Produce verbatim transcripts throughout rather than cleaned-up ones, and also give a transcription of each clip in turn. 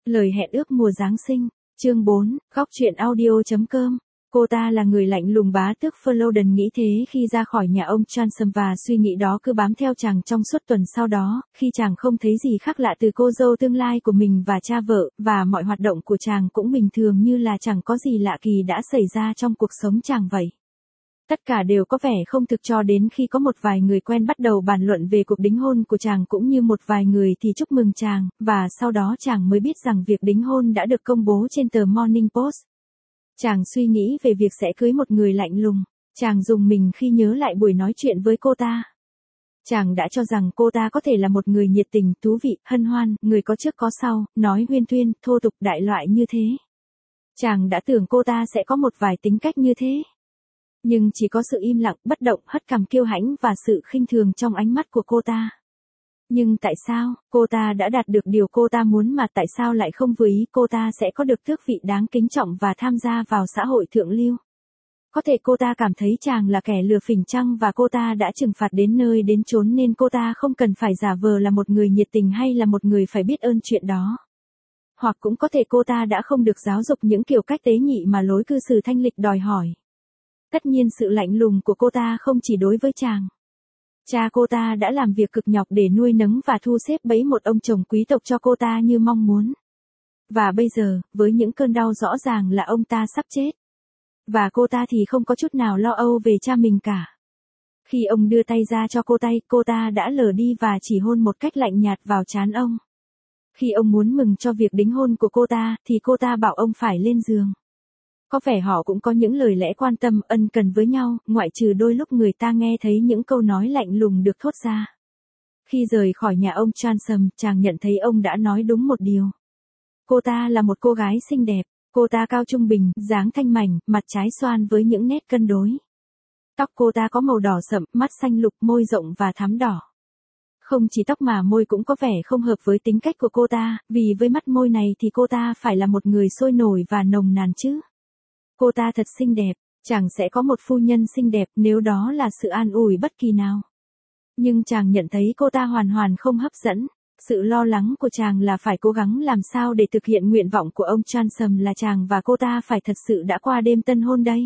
Lời hẹn ước mùa Giáng sinh, chương bốn, góc truyện audio.com. Cô ta là người lạnh lùng bá tước Flodden nghĩ thế khi ra khỏi nhà ông Transome và suy nghĩ đó cứ bám theo chàng trong suốt tuần sau đó, khi chàng không thấy gì khác lạ từ cô dâu tương lai của mình và cha vợ, và mọi hoạt động của chàng cũng bình thường như là chẳng có gì lạ kỳ đã xảy ra trong cuộc sống chàng vậy. Tất cả đều có vẻ không thực cho đến khi có một vài người quen bắt đầu bàn luận về cuộc đính hôn của chàng cũng như một vài người thì chúc mừng chàng, và sau đó chàng mới biết rằng việc đính hôn đã được công bố trên tờ Morning Post. Chàng suy nghĩ về việc sẽ cưới một người lạnh lùng, chàng rùng mình khi nhớ lại buổi nói chuyện với cô ta. Chàng đã cho rằng cô ta có thể là một người nhiệt tình, thú vị, hân hoan, người có trước có sau, nói huyên thuyên, thô tục đại loại như thế. Chàng đã tưởng cô ta sẽ có một vài tính cách như thế. Nhưng chỉ có sự im lặng, bất động, hất cằm kiêu hãnh và sự khinh thường trong ánh mắt của cô ta. Nhưng tại sao, cô ta đã đạt được điều cô ta muốn mà tại sao lại không vừa ý cô ta sẽ có được tước vị đáng kính trọng và tham gia vào xã hội thượng lưu? Có thể cô ta cảm thấy chàng là kẻ lừa phỉnh chăng và cô ta đã trừng phạt đến nơi đến chốn nên cô ta không cần phải giả vờ là một người nhiệt tình hay là một người phải biết ơn chuyện đó. Hoặc cũng có thể cô ta đã không được giáo dục những kiểu cách tế nhị mà lối cư xử thanh lịch đòi hỏi. Tất nhiên sự lạnh lùng của cô ta không chỉ đối với chàng. Cha cô ta đã làm việc cực nhọc để nuôi nấng và thu xếp bấy một ông chồng quý tộc cho cô ta như mong muốn. Và bây giờ, với những cơn đau rõ ràng là ông ta sắp chết. Và cô ta thì không có chút nào lo âu về cha mình cả. Khi ông đưa tay ra cho cô tay, cô ta đã lờ đi và chỉ hôn một cách lạnh nhạt vào trán ông. Khi ông muốn mừng cho việc đính hôn của cô ta, thì cô ta bảo ông phải lên giường. Có vẻ họ cũng có những lời lẽ quan tâm, ân cần với nhau, ngoại trừ đôi lúc người ta nghe thấy những câu nói lạnh lùng được thốt ra. Khi rời khỏi nhà ông Transome, chàng nhận thấy ông đã nói đúng một điều. Cô ta là một cô gái xinh đẹp, cô ta cao trung bình, dáng thanh mảnh, mặt trái xoan với những nét cân đối. Tóc cô ta có màu đỏ sậm, mắt xanh lục, môi rộng và thắm đỏ. Không chỉ tóc mà môi cũng có vẻ không hợp với tính cách của cô ta, vì với mắt môi này thì cô ta phải là một người sôi nổi và nồng nàn chứ. Cô ta thật xinh đẹp, chàng sẽ có một phu nhân xinh đẹp nếu đó là sự an ủi bất kỳ nào. Nhưng chàng nhận thấy cô ta hoàn hoàn không hấp dẫn. Sự lo lắng của chàng là phải cố gắng làm sao để thực hiện nguyện vọng của ông Transome là chàng và cô ta phải thật sự đã qua đêm tân hôn đây.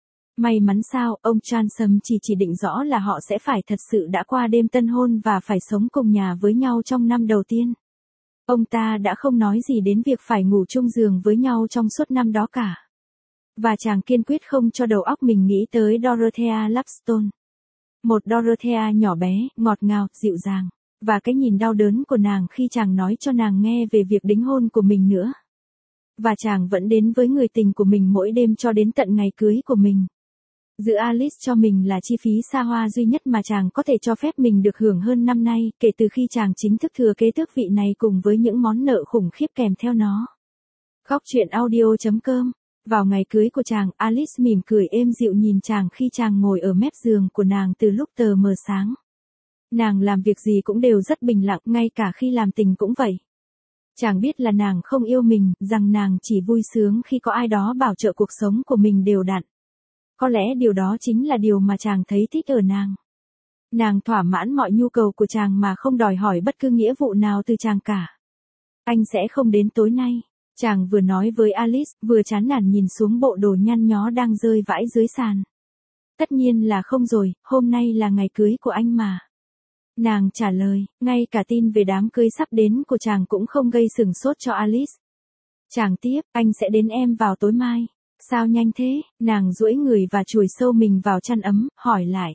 May mắn sao, ông Transome chỉ chỉ định rõ là họ sẽ phải thật sự đã qua đêm tân hôn và phải sống cùng nhà với nhau trong năm đầu tiên. Ông ta đã không nói gì đến việc phải ngủ chung giường với nhau trong suốt năm đó cả. Và chàng kiên quyết không cho đầu óc mình nghĩ tới Dorothea Lapstone. Một Dorothea nhỏ bé, ngọt ngào, dịu dàng. Và cái nhìn đau đớn của nàng khi chàng nói cho nàng nghe về việc đính hôn của mình nữa. Và chàng vẫn đến với người tình của mình mỗi đêm cho đến tận ngày cưới của mình. Giữ Alice cho mình là chi phí xa hoa duy nhất mà chàng có thể cho phép mình được hưởng hơn năm nay, kể từ khi chàng chính thức thừa kế tước vị này cùng với những món nợ khủng khiếp kèm theo nó. Góc truyện audio.com. Vào ngày cưới của chàng, Alice mỉm cười êm dịu nhìn chàng khi chàng ngồi ở mép giường của nàng từ lúc tờ mờ sáng. Nàng làm việc gì cũng đều rất bình lặng, ngay cả khi làm tình cũng vậy. Chàng biết là nàng không yêu mình, rằng nàng chỉ vui sướng khi có ai đó bảo trợ cuộc sống của mình đều đặn. Có lẽ điều đó chính là điều mà chàng thấy thích ở nàng. Nàng thỏa mãn mọi nhu cầu của chàng mà không đòi hỏi bất cứ nghĩa vụ nào từ chàng cả. Anh sẽ không đến tối nay. Chàng vừa nói với Alice, vừa chán nản nhìn xuống bộ đồ nhăn nhó đang rơi vãi dưới sàn. Tất nhiên là không rồi, hôm nay là ngày cưới của anh mà. Nàng trả lời, ngay cả tin về đám cưới sắp đến của chàng cũng không gây sửng sốt cho Alice. Chàng tiếp, anh sẽ đến em vào tối mai. Sao nhanh thế? Nàng duỗi người và chùi sâu mình vào chăn ấm, hỏi lại.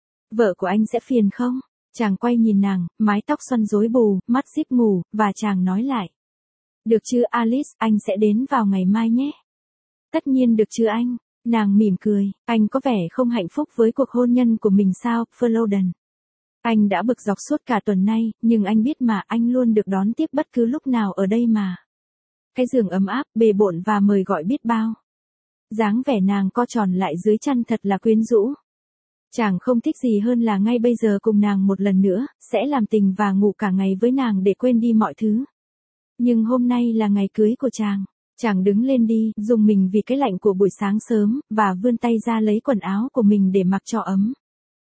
Vợ của anh sẽ phiền không? Chàng quay nhìn nàng, mái tóc xoăn rối bù, mắt díp ngủ, và chàng nói lại. Được chứ Alice, anh sẽ đến vào ngày mai nhé. Tất nhiên được chứ anh. Nàng mỉm cười, anh có vẻ không hạnh phúc với cuộc hôn nhân của mình sao, Flodden. Anh đã bực dọc suốt cả tuần nay, nhưng anh biết mà anh luôn được đón tiếp bất cứ lúc nào ở đây mà. Cái giường ấm áp, bề bộn và mời gọi biết bao. Dáng vẻ nàng co tròn lại dưới chăn thật là quyến rũ. Chàng không thích gì hơn là ngay bây giờ cùng nàng một lần nữa, sẽ làm tình và ngủ cả ngày với nàng để quên đi mọi thứ. Nhưng hôm nay là ngày cưới của chàng. Chàng đứng lên đi, dùng mình vì cái lạnh của buổi sáng sớm, và vươn tay ra lấy quần áo của mình để mặc cho ấm.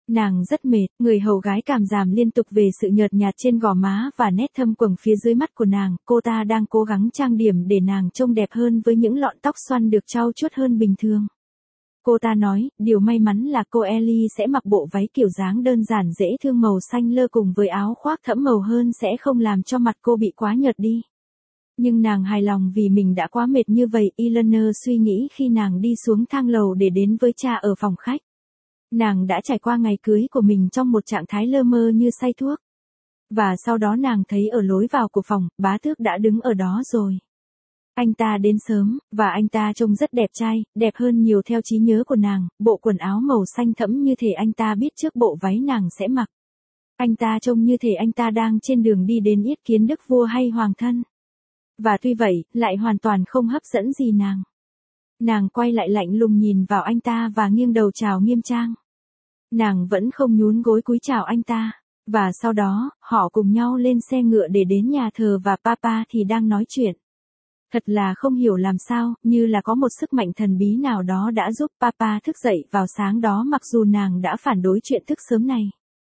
Nàng rất mệt, người hầu gái cảm giảm liên tục về sự nhợt nhạt trên gò má và nét thâm quầng phía dưới mắt của nàng, cô ta đang cố gắng trang điểm để nàng trông đẹp hơn với những lọn tóc xoăn được trau chuốt hơn bình thường. Cô ta nói, điều may mắn là cô Ellie sẽ mặc bộ váy kiểu dáng đơn giản dễ thương màu xanh lơ cùng với áo khoác thẫm màu hơn sẽ không làm cho mặt cô bị quá nhợt đi. Nhưng nàng hài lòng vì mình đã quá mệt như vậy, Eleanor suy nghĩ khi nàng đi xuống thang lầu để đến với cha ở phòng khách. Nàng đã trải qua ngày cưới của mình trong một trạng thái lơ mơ như say thuốc. Và sau đó nàng thấy ở lối vào của phòng, bá tước đã đứng ở đó rồi. Anh ta đến sớm, và anh ta trông rất đẹp trai, đẹp hơn nhiều theo trí nhớ của nàng, bộ quần áo màu xanh thẫm như thể anh ta biết trước bộ váy nàng sẽ mặc. Anh ta trông như thể anh ta đang trên đường đi đến yết kiến đức vua hay hoàng thân. Và tuy vậy, lại hoàn toàn không hấp dẫn gì nàng. Nàng quay lại lạnh lùng nhìn vào anh ta và nghiêng đầu chào nghiêm trang. Nàng vẫn không nhún gối cúi chào anh ta. Và sau đó, họ cùng nhau lên xe ngựa để đến nhà thờ và Papa thì đang nói chuyện. Thật là không hiểu làm sao, như là có một sức mạnh thần bí nào đó đã giúp Papa thức dậy vào sáng đó mặc dù nàng đã phản đối chuyện thức sớm này.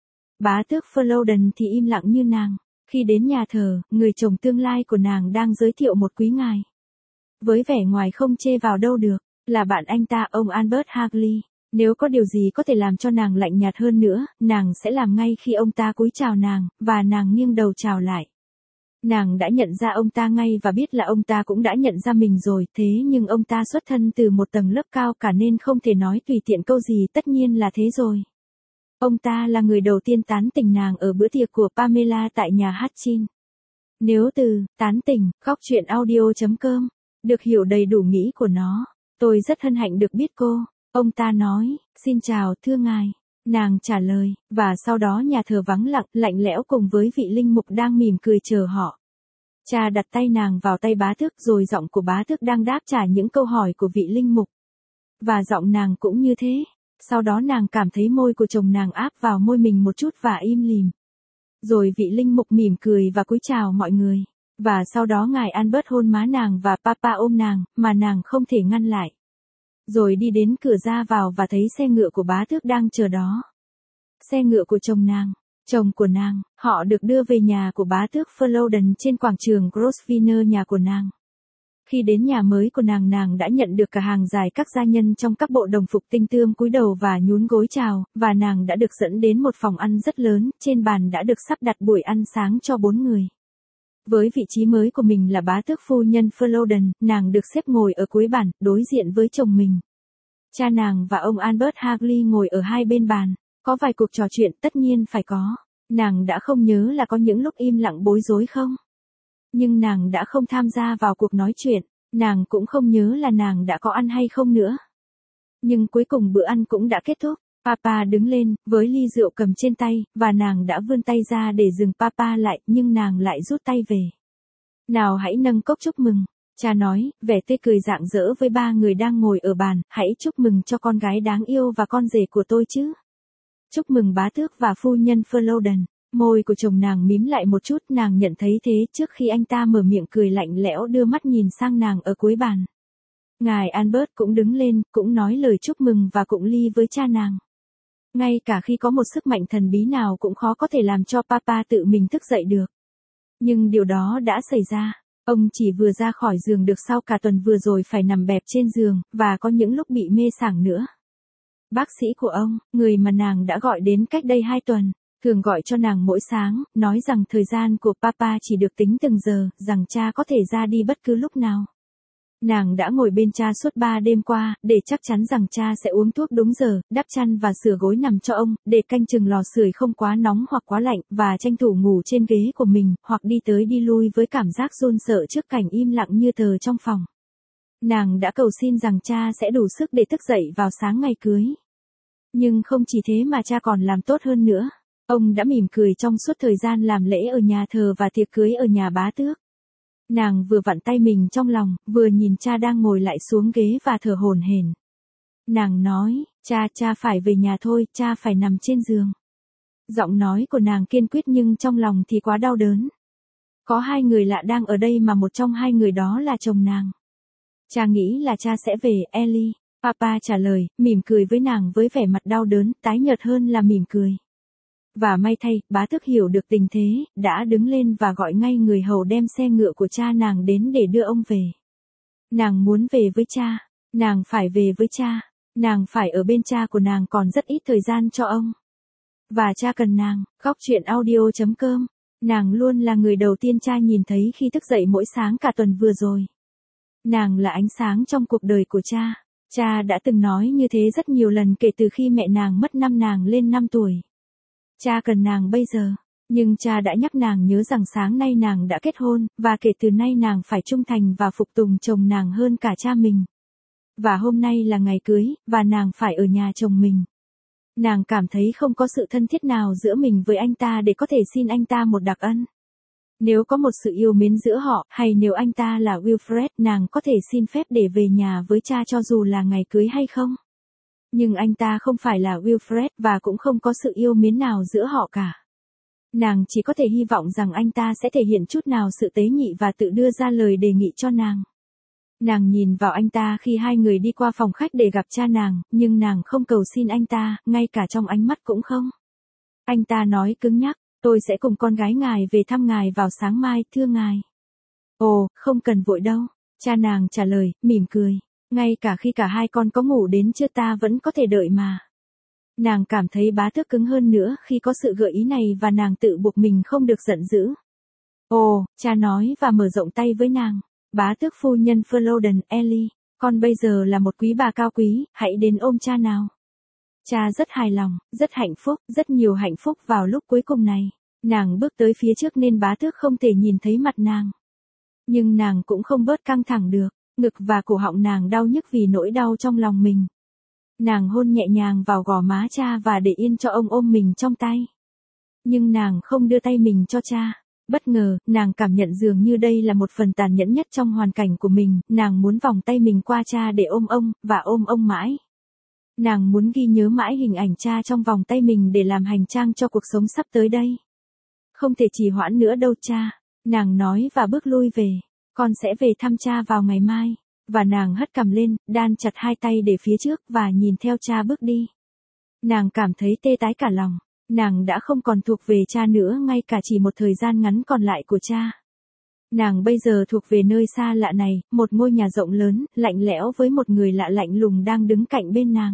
Bá tước Flodden thì im lặng như nàng. Khi đến nhà thờ, người chồng tương lai của nàng đang giới thiệu một quý ngài. Với vẻ ngoài không chê vào đâu được, là bạn anh ta ông Albert Hagley. Nếu có điều gì có thể làm cho nàng lạnh nhạt hơn nữa, nàng sẽ làm ngay khi ông ta cúi chào nàng, và nàng nghiêng đầu chào lại. Nàng đã nhận ra ông ta ngay và biết là ông ta cũng đã nhận ra mình rồi, thế nhưng ông ta xuất thân từ một tầng lớp cao cả nên không thể nói tùy tiện câu gì, tất nhiên là thế rồi. Ông ta là người đầu tiên tán tỉnh nàng ở bữa tiệc của Pamela tại nhà Hutchin. Nếu từ tán tỉnh, góc truyện audio chấm com được hiểu đầy đủ nghĩa của nó, tôi rất hân hạnh được biết cô. Ông ta nói, xin chào thưa ngài. Nàng trả lời, và sau đó nhà thờ vắng lặng, lạnh lẽo cùng với vị linh mục đang mỉm cười chờ họ. Cha đặt tay nàng vào tay bá tước rồi giọng của bá tước đang đáp trả những câu hỏi của vị linh mục. Và giọng nàng cũng như thế. Sau đó nàng cảm thấy môi của chồng nàng áp vào môi mình một chút và im lìm. Rồi vị linh mục mỉm cười và cúi chào mọi người. Và sau đó ngài Albert hôn má nàng và Papa ôm nàng, mà nàng không thể ngăn lại. Rồi đi đến cửa ra vào và thấy xe ngựa của bá tước đang chờ đó. Xe ngựa của chồng nàng, chồng của nàng, họ được đưa về nhà của bá tước Flodden trên quảng trường Grosvenor nhà của nàng. Khi đến nhà mới của nàng nàng đã nhận được cả hàng dài các gia nhân trong các bộ đồng phục tinh tươm cúi đầu và nhún gối chào, và nàng đã được dẫn đến một phòng ăn rất lớn, trên bàn đã được sắp đặt buổi ăn sáng cho bốn người. Với vị trí mới của mình là bá tước phu nhân Flodden, nàng được xếp ngồi ở cuối bàn, đối diện với chồng mình. Cha nàng và ông Albert Hagley ngồi ở hai bên bàn, có vài cuộc trò chuyện tất nhiên phải có. Nàng đã không nhớ là có những lúc im lặng bối rối không? Nhưng nàng đã không tham gia vào cuộc nói chuyện, nàng cũng không nhớ là nàng đã có ăn hay không nữa. Nhưng cuối cùng bữa ăn cũng đã kết thúc. Papa đứng lên, với ly rượu cầm trên tay, và nàng đã vươn tay ra để dừng Papa lại, nhưng nàng lại rút tay về. Nào hãy nâng cốc chúc mừng. Cha nói, vẻ tươi cười rạng rỡ với ba người đang ngồi ở bàn, hãy chúc mừng cho con gái đáng yêu và con rể của tôi chứ. Chúc mừng bá tước và phu nhân Flodden. Môi của chồng nàng mím lại một chút, nàng nhận thấy thế trước khi anh ta mở miệng cười lạnh lẽo đưa mắt nhìn sang nàng ở cuối bàn. Ngài Albert cũng đứng lên, cũng nói lời chúc mừng và cụng ly với cha nàng. Ngay cả khi có một sức mạnh thần bí nào cũng khó có thể làm cho Papa tự mình thức dậy được. Nhưng điều đó đã xảy ra. Ông chỉ vừa ra khỏi giường được sau cả tuần vừa rồi phải nằm bẹp trên giường, và có những lúc bị mê sảng nữa. Bác sĩ của ông, người mà nàng đã gọi đến cách đây hai tuần, thường gọi cho nàng mỗi sáng, nói rằng thời gian của Papa chỉ được tính từng giờ, rằng cha có thể ra đi bất cứ lúc nào. Nàng đã ngồi bên cha suốt ba đêm qua, để chắc chắn rằng cha sẽ uống thuốc đúng giờ, đắp chăn và sửa gối nằm cho ông, để canh chừng lò sưởi không quá nóng hoặc quá lạnh, và tranh thủ ngủ trên ghế của mình, hoặc đi tới đi lui với cảm giác run sợ trước cảnh im lặng như tờ trong phòng. Nàng đã cầu xin rằng cha sẽ đủ sức để thức dậy vào sáng ngày cưới. Nhưng không chỉ thế mà cha còn làm tốt hơn nữa. Ông đã mỉm cười trong suốt thời gian làm lễ ở nhà thờ và tiệc cưới ở nhà bá tước. Nàng vừa vặn tay mình trong lòng, vừa nhìn cha đang ngồi lại xuống ghế và thở hổn hển. Nàng nói, cha, cha phải về nhà thôi, cha phải nằm trên giường. Giọng nói của nàng kiên quyết nhưng trong lòng thì quá đau đớn. Có hai người lạ đang ở đây mà một trong hai người đó là chồng nàng. Cha nghĩ là cha sẽ về, Ellie. Papa trả lời, mỉm cười với nàng với vẻ mặt đau đớn, tái nhợt hơn là mỉm cười. Và may thay, bá tước hiểu được tình thế, đã đứng lên và gọi ngay người hầu đem xe ngựa của cha nàng đến để đưa ông về. Nàng muốn về với cha, nàng phải về với cha, nàng phải ở bên cha của nàng, còn rất ít thời gian cho ông. Và cha cần nàng. Góc truyện audio chấm com. Nàng luôn là người đầu tiên cha nhìn thấy khi thức dậy mỗi sáng cả tuần vừa rồi. Nàng là ánh sáng trong cuộc đời của cha. Cha đã từng nói như thế rất nhiều lần kể từ khi mẹ nàng mất năm nàng lên năm tuổi. Cha cần nàng bây giờ. Nhưng cha đã nhắc nàng nhớ rằng sáng nay nàng đã kết hôn, và kể từ nay nàng phải trung thành và phục tùng chồng nàng hơn cả cha mình. Và hôm nay là ngày cưới, và nàng phải ở nhà chồng mình. Nàng cảm thấy không có sự thân thiết nào giữa mình với anh ta để có thể xin anh ta một đặc ân. Nếu có một sự yêu mến giữa họ, hay nếu anh ta là Wilfred, nàng có thể xin phép để về nhà với cha cho dù là ngày cưới hay không. Nhưng anh ta không phải là Wilfred và cũng không có sự yêu mến nào giữa họ cả. Nàng chỉ có thể hy vọng rằng anh ta sẽ thể hiện chút nào sự tế nhị và tự đưa ra lời đề nghị cho nàng. Nàng nhìn vào anh ta khi hai người đi qua phòng khách để gặp cha nàng, nhưng nàng không cầu xin anh ta, ngay cả trong ánh mắt cũng không. Anh ta nói cứng nhắc, tôi sẽ cùng con gái ngài về thăm ngài vào sáng mai, thưa ngài. Ồ, không cần vội đâu, cha nàng trả lời, mỉm cười. Ngay cả khi cả hai con có ngủ đến trưa ta vẫn có thể đợi mà. Nàng cảm thấy bá tước cứng hơn nữa khi có sự gợi ý này và nàng tự buộc mình không được giận dữ. Ồ, cha nói và mở rộng tay với nàng. Bá tước phu nhân Flodden, Ellie, con bây giờ là một quý bà cao quý, hãy đến ôm cha nào. Cha rất hài lòng, rất hạnh phúc, rất nhiều hạnh phúc vào lúc cuối cùng này. Nàng bước tới phía trước nên bá tước không thể nhìn thấy mặt nàng. Nhưng nàng cũng không bớt căng thẳng được, ngực và cổ họng nàng đau nhức vì nỗi đau trong lòng mình. Nàng hôn nhẹ nhàng vào gò má cha và để yên cho ông ôm mình trong tay. Nhưng nàng không đưa tay mình cho cha. Bất ngờ, nàng cảm nhận dường như đây là một phần tàn nhẫn nhất trong hoàn cảnh của mình, nàng muốn vòng tay mình qua cha để ôm ông, và ôm ông mãi. Nàng muốn ghi nhớ mãi hình ảnh cha trong vòng tay mình để làm hành trang cho cuộc sống sắp tới đây. Không thể trì hoãn nữa đâu cha, nàng nói và bước lui về. Con sẽ về thăm cha vào ngày mai. Và nàng hất cằm lên, đan chặt hai tay để phía trước và nhìn theo cha bước đi. Nàng cảm thấy tê tái cả lòng. Nàng đã không còn thuộc về cha nữa ngay cả chỉ một thời gian ngắn còn lại của cha. Nàng bây giờ thuộc về nơi xa lạ này, một ngôi nhà rộng lớn, lạnh lẽo với một người lạ lạnh lùng đang đứng cạnh bên nàng.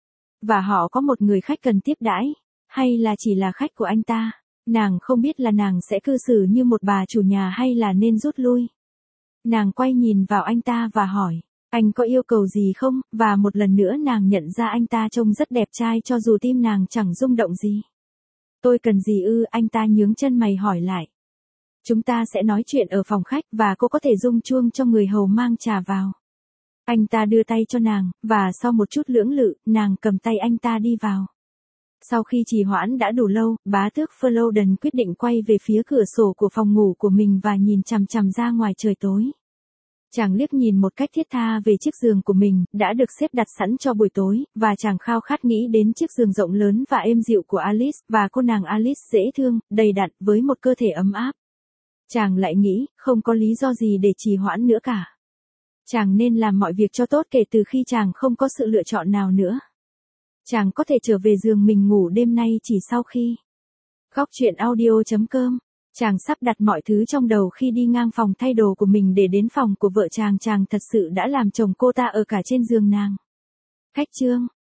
Và họ có một người khách cần tiếp đãi, hay là chỉ là khách của anh ta. Nàng không biết là nàng sẽ cư xử như một bà chủ nhà hay là nên rút lui. Nàng quay nhìn vào anh ta và hỏi, anh có yêu cầu gì không? Và một lần nữa nàng nhận ra anh ta trông rất đẹp trai cho dù tim nàng chẳng rung động gì. Tôi cần gì ư? Anh ta nhướng chân mày hỏi lại. Chúng ta sẽ nói chuyện ở phòng khách và cô có thể rung chuông cho người hầu mang trà vào. Anh ta đưa tay cho nàng, và sau một chút lưỡng lự, nàng cầm tay anh ta đi vào. Sau khi trì hoãn đã đủ lâu, bá tước Flodden quyết định quay về phía cửa sổ của phòng ngủ của mình và nhìn chằm chằm ra ngoài trời tối. Chàng liếc nhìn một cách thiết tha về chiếc giường của mình, đã được xếp đặt sẵn cho buổi tối, và chàng khao khát nghĩ đến chiếc giường rộng lớn và êm dịu của Alice, và cô nàng Alice dễ thương, đầy đặn, với một cơ thể ấm áp. Chàng lại nghĩ, không có lý do gì để trì hoãn nữa cả. Chàng nên làm mọi việc cho tốt kể từ khi chàng không có sự lựa chọn nào nữa. Chàng có thể trở về giường mình ngủ đêm nay chỉ sau khi. Góc truyện audio chấm com. Chàng sắp đặt mọi thứ trong đầu khi đi ngang phòng thay đồ của mình để đến phòng của vợ chàng. Chàng thật sự đã làm chồng cô ta ở cả trên giường nàng. Khách chương.